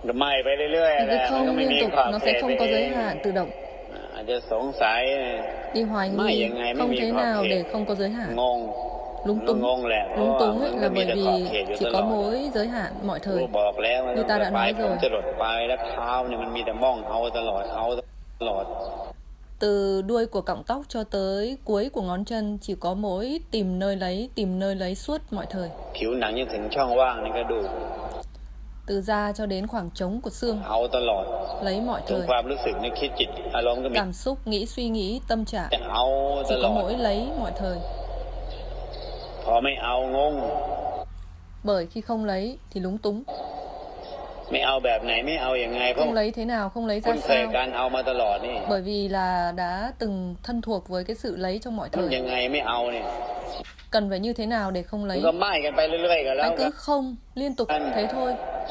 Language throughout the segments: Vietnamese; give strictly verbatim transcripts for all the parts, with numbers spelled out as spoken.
ไหม้ไปเรื่อยๆ Thì แหละ cái มันก็ không ไม่ liên มี tục ขอบ nó เข sẽ ตไป không có เอ giới ง hạn tự động. อาจจะสงสัย Đi hoài ไม่ nghi ยังไงไม่ không มี thế ขอบ nào เข để ต không có giới hạn. งง Lúng มันก็ túng. งงแหละ เพราะ Lúng ว่า túng มั ấy นก็ là มี bởi แต่ขอบ vì เขตอยู่ chỉ ต có ลอด mỗi giới hạn mọi ครู thời. บอกแล้วว่า Như ตั้ ta งแต่ đã ปลาย nói ผม rồi. จรดปลายและเท้าเนี่ยมันมีแต่มองเอาตลอดเอาตลอด Từ đuôi của cọng tóc cho tới cuối của ngón chân chỉ có mỗi tìm nơi lấy, tìm nơi lấy suốt mọi thời. ผิวหนังยังถึงช่องว่างในกระดูก Từ da cho đến khoảng trống của xương. เอาตลอด Lấy mọi ถึง thời. ความรู้สึกนึกคิดจิตอารมณ์ก็มี Cảm xúc, nghĩ, suy nghĩ, tâm trạng แต่เอาต chỉ ล có อด mỗi lấy mọi thời. พอไม่เอางง Bởi khi không lấy thì lúng túng. ไม่เอาแบบไหนไม่เอาอย่างไงเพราะ Không lấy thế nào, không lấy คุ ra ณเคย sao. การเอามาตลอดนี่ Bởi vì là đã từng thân thuộc với cái sự lấy trong mọi มัน thời. ยังไงไม่เอาเนี่ย Cần phải như thế nào để không มัน lấy. ก็ไหม้กันไปเรื่อยๆกันแล้ว Hãy cứ không, liên tục thế thôi.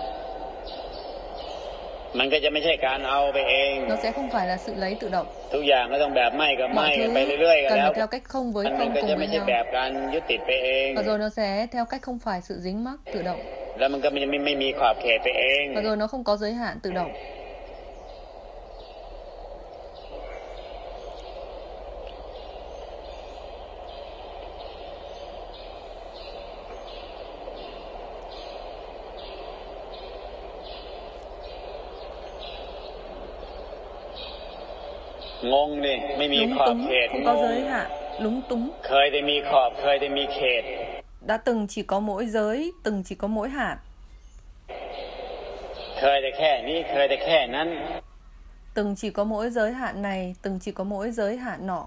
มันก็จะไม่ใช่การเอาไปเอง Nó sẽ không phải là sự lấy tự động. ทุกอย่างก็ต้องแบบไหม้กับไหม้ Mọi กัน thứ ไปเรื่อยๆกัน cần แล้ว phải theo cách không với มัน không ก็ cùng จะไม่ với ใช่ nhau. แบบการยึดติดไปเอง Và rồi nó sẽ theo cách không phải sự dính mắc tự động. แล้วมันก็ไม่ไม่ไม่มีขอบเขตไปเอง Và rồi nó không có giới hạn tự động. งงดิไม่มี Lúng ขอบ túng, เขต không ง có ง giới hạn, lúng túng. เคยได้มีขอบเคยได้มีเขต Đã từng chỉ có mỗi giới, từng chỉ có mỗi hạn. เคยแต่แค่นี้เคยแต่แค่นั้น Từng chỉ có mỗi giới hạn này, từng chỉ có mỗi giới hạn nọ.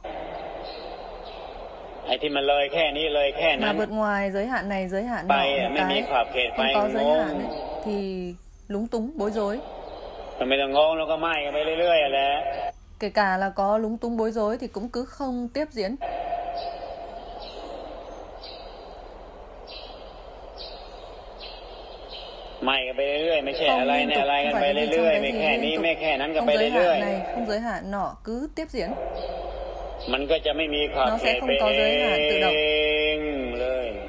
ไอ้ที่มันเลยแค่นี้เลยแค่นั้ Mà น vượt ngoài giới hạn này, giới hạn ไป nọ อ่ะ một ไม่มี cái ขอบเขตไป không có ง giới ง hạn ấy, thì lúng túng, bối rối. มันไม่ต้องงงแล้วก็ไหม้กันไปเรื่อยๆแหละ Kể cả là có lúng túng bối rối thì cũng cứ không tiếp diễn. ไหม้กันไปเรื่อยๆไม่ใช่ Không อะไร liên เนี่ย tục, อะไร không กัน phải ไป cái gì เรื่ trong อยๆ cái ไม่ gì แค่นี้ liên tục. ไม่แค่นั้นก็ Không ไป giới เรื่อย hạn này, không giới hạn nọ, cứ tiếp diễn. ๆมันก็จะไม่มีขอบ Nó เข sẽ ต không ไป có เอ giới hạn tự động. งเลย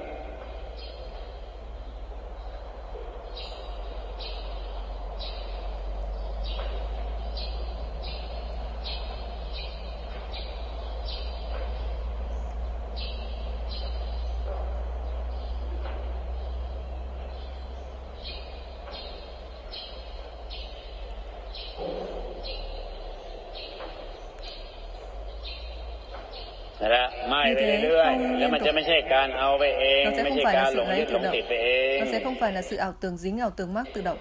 นั่นแหละไหม้ไปเรื่อยๆแล้วมันจะไม่ใช่การเอาไปเอง Nó sẽ ไม่ không ใช่ phải การ là หล sự ง lấy ยึดหล tự ง động. ติดไปเอง Nó sẽ không phải là sự ảo tưởng dính, ảo tưởng mắc tự động.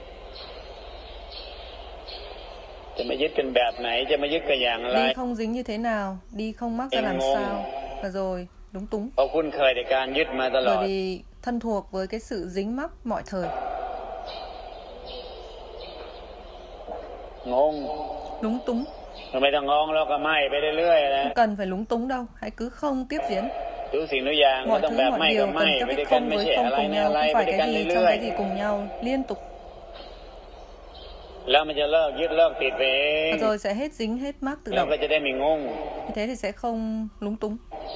จะมายึดกันแบบไหนจะมายึดกันอย่างไร Đi không dính như thế nào, đi không mắc ra làm Em ngon. sao. Và rồi, lúng túng. เพราะคุณเคยในการยึดมาตลอ Bởi ด vì thân thuộc với cái sự dính mắc mọi thời. งง Lúng túng. ไม่ต้องงงแล้วก็ไหม้ไปเรื่อยๆนะ Không cần phải lúng túng đâu, hãy cứ không tiếp diễn. ทุกสิ่งทุกอย่างก็ Mọi ต้อง thứ, แบบไหม้ mọi ก็ điều ไหม้ cần theo ไปด้วย cách กัน không ไม่ với ใช่ không อะไร cùng ใน nhau, อะไร không ไป phải ด้วย cái กัน gì trong เรื่อย cái gì cùng nhau, liên tục. ๆแล้วมันจะเลิกยึดเลิกติดไปเอง Và rồi sẽ hết dính, hết mắc tự แล้ว động. ก็จะได้ไม่งง Như thế thì sẽ không lúng túng.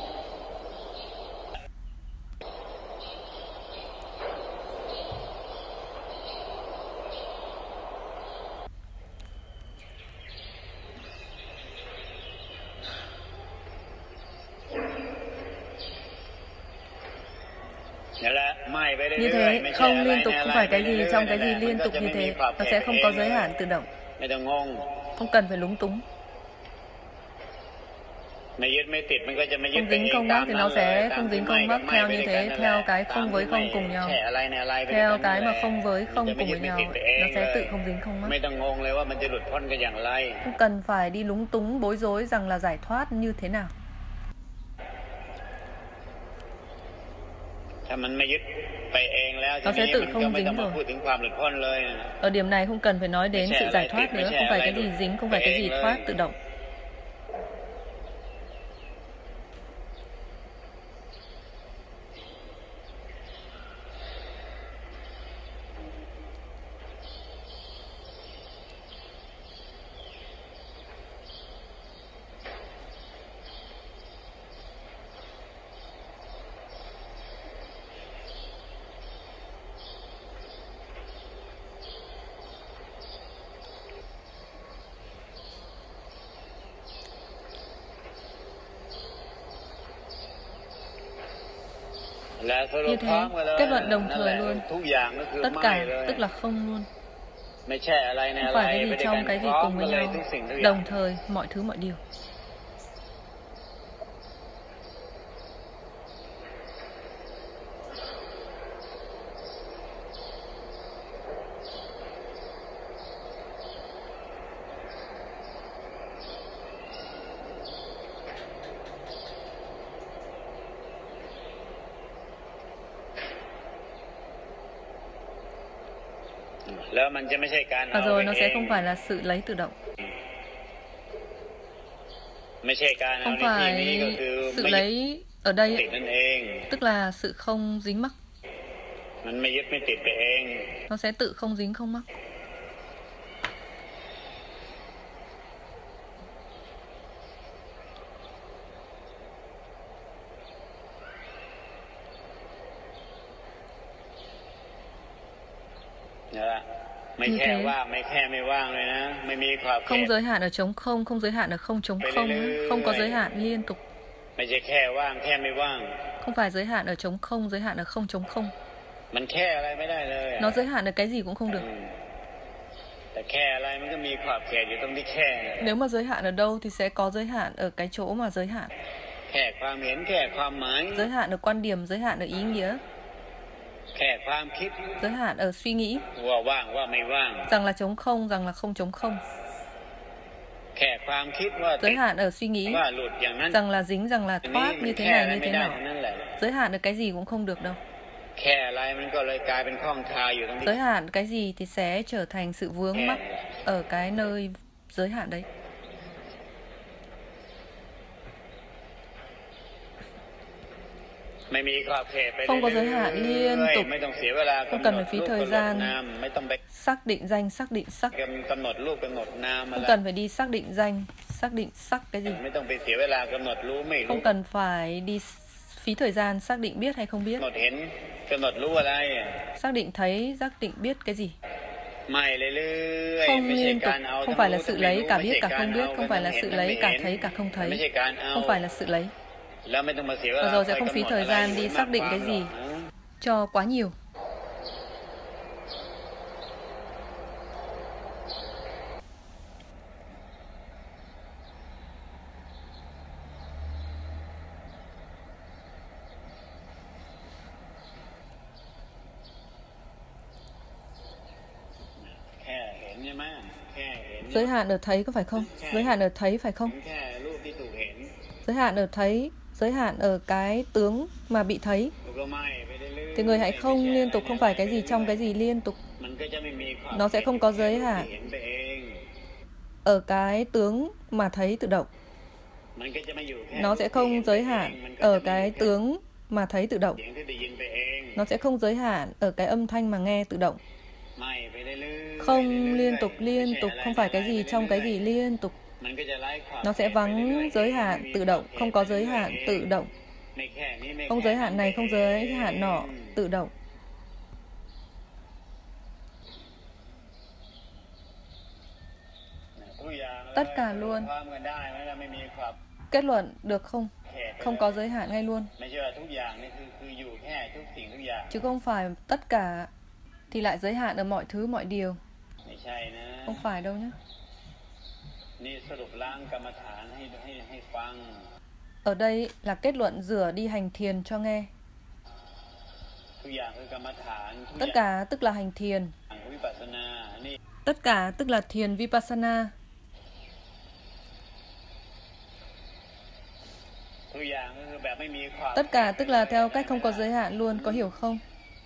Như thế, không liên tục, không phải cái gì trong cái gì liên tục như thế. Nó sẽ không có giới hạn tự động. ไม่ต้องงง Không cần phải lúng túng. ไม่ยึดไม่ติดมันก็จะไม่ยึด Không ไป dính เอง không ตาม mắc thì นั้น nó เลย sẽ ตาม không ที่ dính ไหม้ không ก็ mắc ไหม้ theo ไป như ด้วยกัน thế, นั่นแหละ theo cái ตาม không ที่ với ไม่ không cùng nhau. แช่อะไรในอะไรไปด้วย Theo กันนั่ cái นแห mà ละ không với มัน không จะไม่ cùng ยึด với ไม่ nhau, ติดไปเอง nó เล sẽ ย tự không dính không ไม่ mắc. ต้องงงเลยว่ามันจะหลุดพ้นกันอย่างไร Không cần phải đi lúng túng, bối rối rằng là giải thoát như thế nào. ถ้ามันไม่ยึดไปเองแล้วที Nó sẽ นี้ tự มันก็ không ไม่ต้อง dính มา rồi. พูดถึงความหลุดพ้นเลย Ở điểm này không cần phải nói đến Mấy sự xe giải lại thoát thịt, mấy nữa, xe không phải lại cái gì đụng dính, không phải về cái gì lên. thoát tự động. Là sơ Như lược thế, thoáng rồi đó. kết luận đồng Nó thời là luôn. Thú dạng nóคือ Tất ไม่ cả เลย tức là không luôn. ไม่ใช่อะไรใน Không อะไร phải cái ไป gì ด้วยกั trong น cái พ gì ร้อม cùng กั với นเลย nhau, ทุกสิ่งทุกอย่าง đồng thời, mọi thứ mọi điều. Và rồi nó sẽ không phải là sự lấy tự động. Không phải sự lấy ở đây, tức là sự không dính mắc. Nó sẽ tự không dính không mắc. Như thế, không giới hạn ở trống không, không giới hạn ở không trống không, không có giới hạn liên tục. Không phải giới hạn ở trống không, giới hạn ở không trống không. Nó giới hạn ở cái gì cũng không được. Nếu mà giới hạn ở đâu thì sẽ có giới hạn ở cái chỗ mà giới hạn. Giới hạn ở quan điểm, giới hạn ở ý nghĩa. Giới hạn ở suy nghĩ, rằng là trống không, rằng là không trống không. Giới hạn ở suy nghĩ, rằng là dính, rằng là thoát, như thế này, như thế nọ. Giới hạn ở cái gì cũng không được đâu. Giới hạn cái gì thì sẽ trở thành sự vướng mắc ở cái nơi giới hạn đấy. Không có giới hạn liên tục, không cần phải phí thời gian xác định danh, xác định sắc, không cần phải đi xác định danh, xác định sắc cái gì, không cần phải đi phí thời gian xác định biết hay không biết, xác định thấy, xác định biết cái gì. Không liên tục, không phải là sự lấy cả biết cả không biết, không phải là sự lấy cả thấy cả không thấy, không phải là sự lấy. Và rồi sẽ không phí thời gian đi xác định cái gì cho quá nhiều. Giới hạn ở thấy có phải không? Giới hạn ở thấy phải không? Giới hạn ở thấy, giới hạn ở cái tướng mà bị thấy. Thì người hãy không liên tục, không phải cái gì trong cái gì liên tục. Nó sẽ không có giới hạn ở cái tướng mà thấy tự động. Nó sẽ không giới hạn ở cái tướng mà thấy tự động. Nó sẽ không giới hạn ở cái âm thanh mà nghe tự động. Không liên tục, liên tục, không phải cái gì trong cái gì liên tục. Nó sẽ vắng giới hạn tự động, không có giới hạn tự động. Không giới hạn này, không giới hạn nọ, tự động. Tất cả luôn. Kết luận được không? Không có giới hạn ngay luôn. Chứ không phải tất cả thì lại giới hạn ở mọi thứ, mọi điều. Không phải đâu nhé. Ở đây là kết luận rửa đi hành thiền cho nghe. Tất cả tức là hành thiền. Tất cả tức là thiền Vipassana. Tất cả tức là theo cách không có giới hạn luôn, có hiểu không?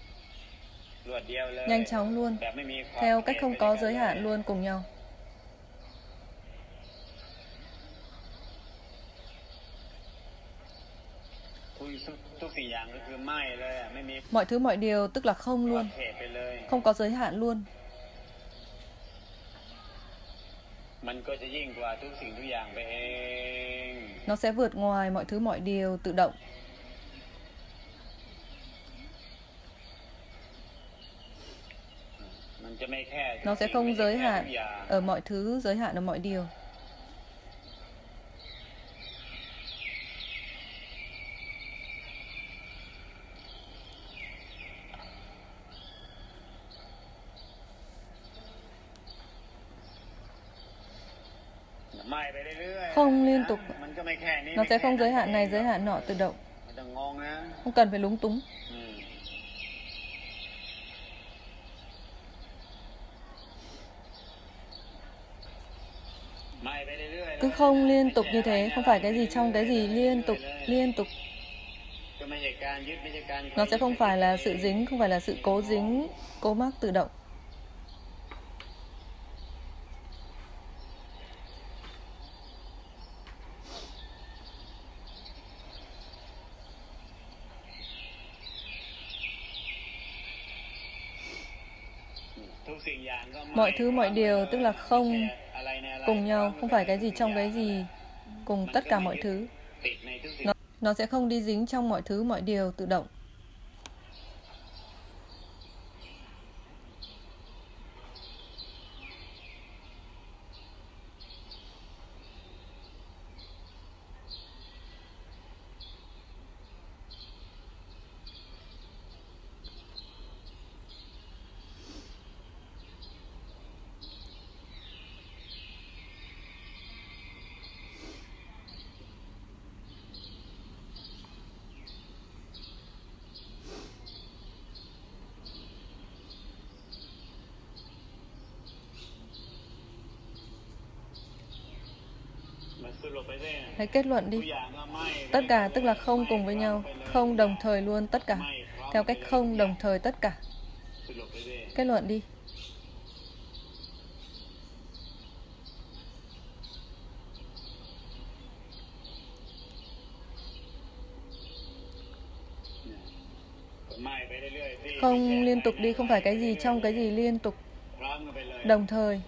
Nhanh chóng luôn, theo cách không có giới hạn luôn cùng nhau. Mọi thứ mọi điều tức là không luôn, không có giới hạn luôn. Nó sẽ vượt ngoài mọi thứ mọi điều tự động. Nó sẽ không giới hạn ở mọi thứ, giới hạn ở mọi điều. Không liên tục, nó sẽ không giới hạn này, giới hạn nọ tự động. Không cần phải lúng túng. Cứ không liên tục như thế, không phải cái gì trong cái gì liên tục, liên tục. Nó sẽ không phải là sự dính, không phải là sự cố dính, cố mắc tự động. Mọi thứ, mọi điều, tức là không cùng nhau, không phải cái gì trong cái gì, cùng tất cả mọi thứ. Nó, nó sẽ không đi dính trong mọi thứ, mọi điều tự động. Hãy kết luận đi. Tất cả tức là không cùng với nhau, không đồng thời luôn tất cả, theo cách không đồng thời tất cả. Kết luận đi. Không liên tục đi, không phải cái gì trong cái gì liên tục, đồng thời,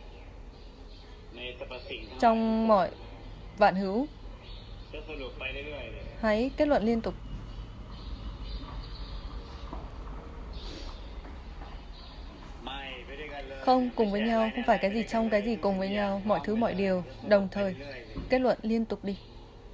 trong mọi vạn hữu. Hãy kết luận liên tục. Không cùng với nhau, không phải cái gì trong cái gì cùng với nhau, mọi thứ, mọi điều, đồng thời. Kết luận liên tục đi.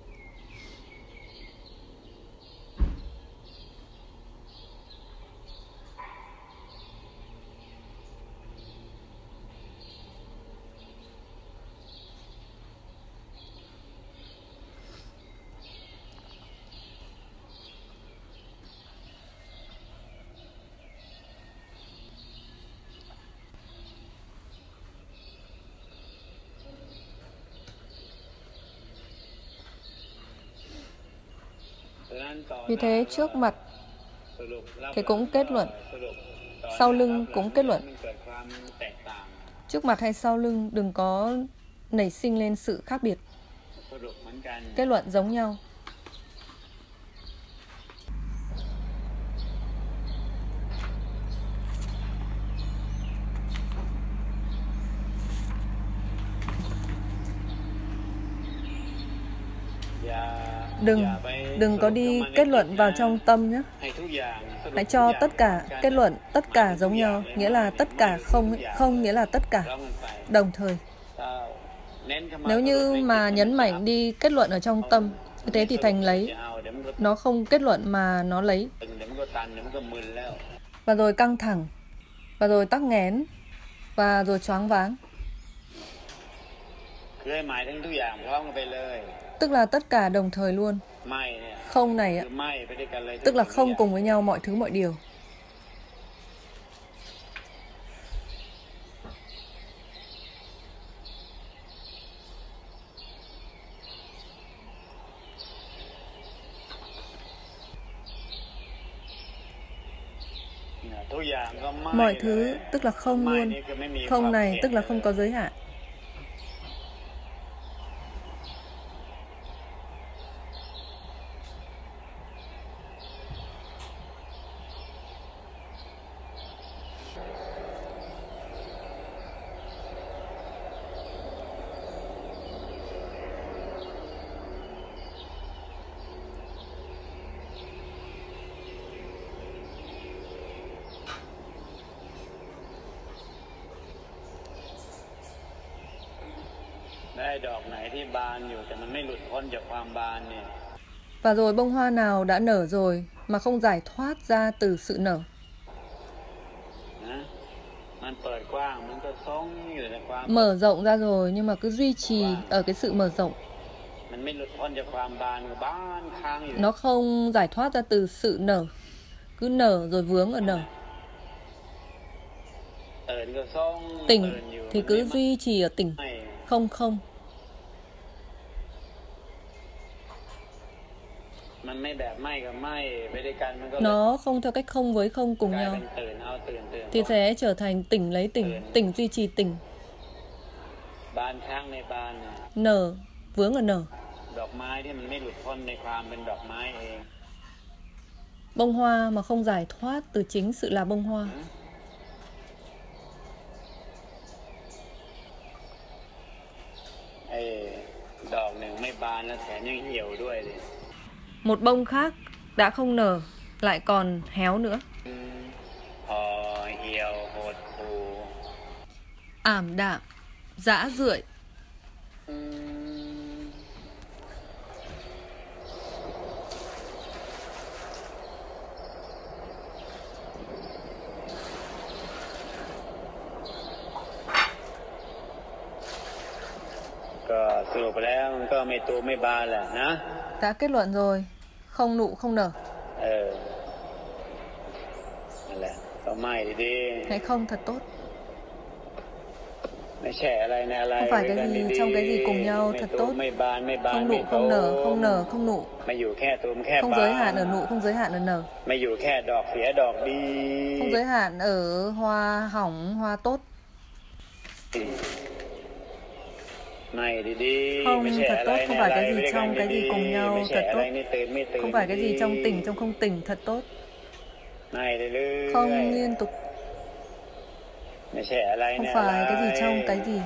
Vì thế trước mặt thì cũng kết luận, sau lưng cũng kết luận. Trước mặt hay sau lưng đừng có nảy sinh lên sự khác biệt. Kết luận giống nhau. Đừng, đừng có đi kết luận vào trong tâm nhé. Hãy cho tất cả kết luận, tất cả giống nhau, nghĩa là tất cả không, không nghĩa là tất cả, đồng thời. Nếu như mà nhấn mạnh đi kết luận ở trong tâm, như thế thì thành lấy. Nó không kết luận mà nó lấy. Và rồi căng thẳng, và rồi tắc nghẽn, và rồi choáng váng. Tức là tất cả đồng thời luôn. Không này ạ, tức là không cùng với nhau mọi thứ, mọi điều. Mọi thứ tức là không luôn. Không này tức là không có giới hạn. Và rồi bông hoa nào đã nở rồi mà không giải thoát ra từ sự nở. Mở rộng ra rồi nhưng mà cứ duy trì ở cái sự mở rộng. Nó không giải thoát ra từ sự nở, cứ nở rồi vướng ở nở. Tỉnh thì cứ duy trì ở tỉnh. Không không. Nó không theo cách không với không cùng nhau thì sẽ trở thành tỉnh lấy tỉnh. Tỉnh duy trì tỉnh. Nở vướng ở nở. Bông hoa mà không giải thoát từ chính sự là bông hoa. Một bông khác đã không nở lại còn héo nữa. Ảm đạm, rã rượi. Đã kết luận rồi, không nụ không nở. Hãy không thật tốt. Không phải cái gì trong cái gì cùng nhau thật tốt. Không nụ không nở, không nở không nụ. Không giới hạn ở nụ, không giới hạn ở nở. Không giới hạn ở hoa hỏng, hoa tốt. Không thật tốt, không phải cái gì trong cái gì cùng nhau thật tốt. Không phải cái gì trong tỉnh, trong không tỉnh thật tốt. Không liên tục. Không phải cái gì trong cái gì.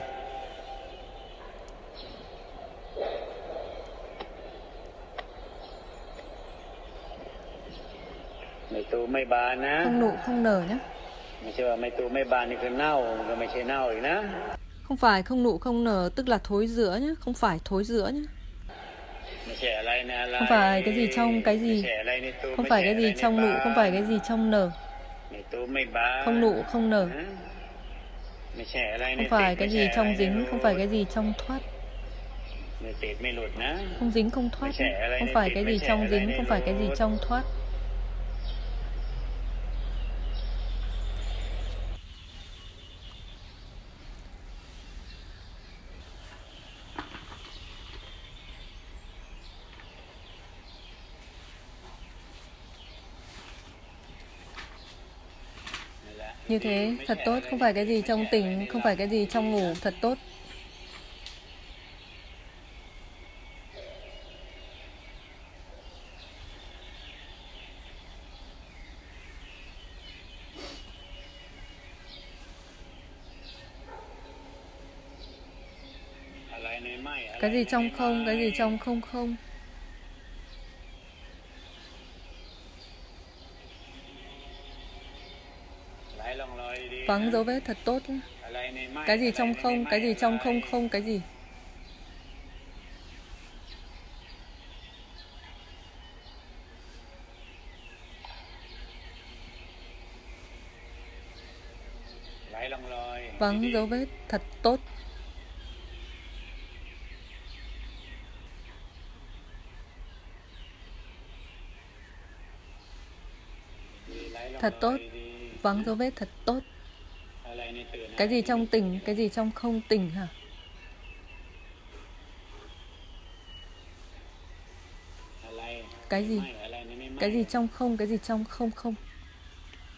Không nụ không nở nhé. Không phải không nụ không nở tức là thối rữa nhé. Không phải thối rữa nhé. Không phải cái gì trong cái gì. Không phải cái gì trong nụ, không phải cái gì trong nở. Không nụ không nở. Không phải cái gì trong dính, không phải cái gì trong thoát. Không dính không thoát nhé. Không phải cái gì trong dính, không phải cái gì trong thoát. Như thế, thật tốt, không phải cái gì trong tỉnh, không phải cái gì trong ngủ, thật tốt. Cái gì trong không, cái gì trong không không. Vắng dấu vết thật tốt. Cái gì trong không, cái gì trong không không, cái gì. Vắng dấu vết thật tốt. Thật tốt. Vắng dấu vết thật tốt. Cái gì trong tỉnh, cái gì trong không tỉnh hả? Cái gì? Cái gì trong không, cái gì trong không không.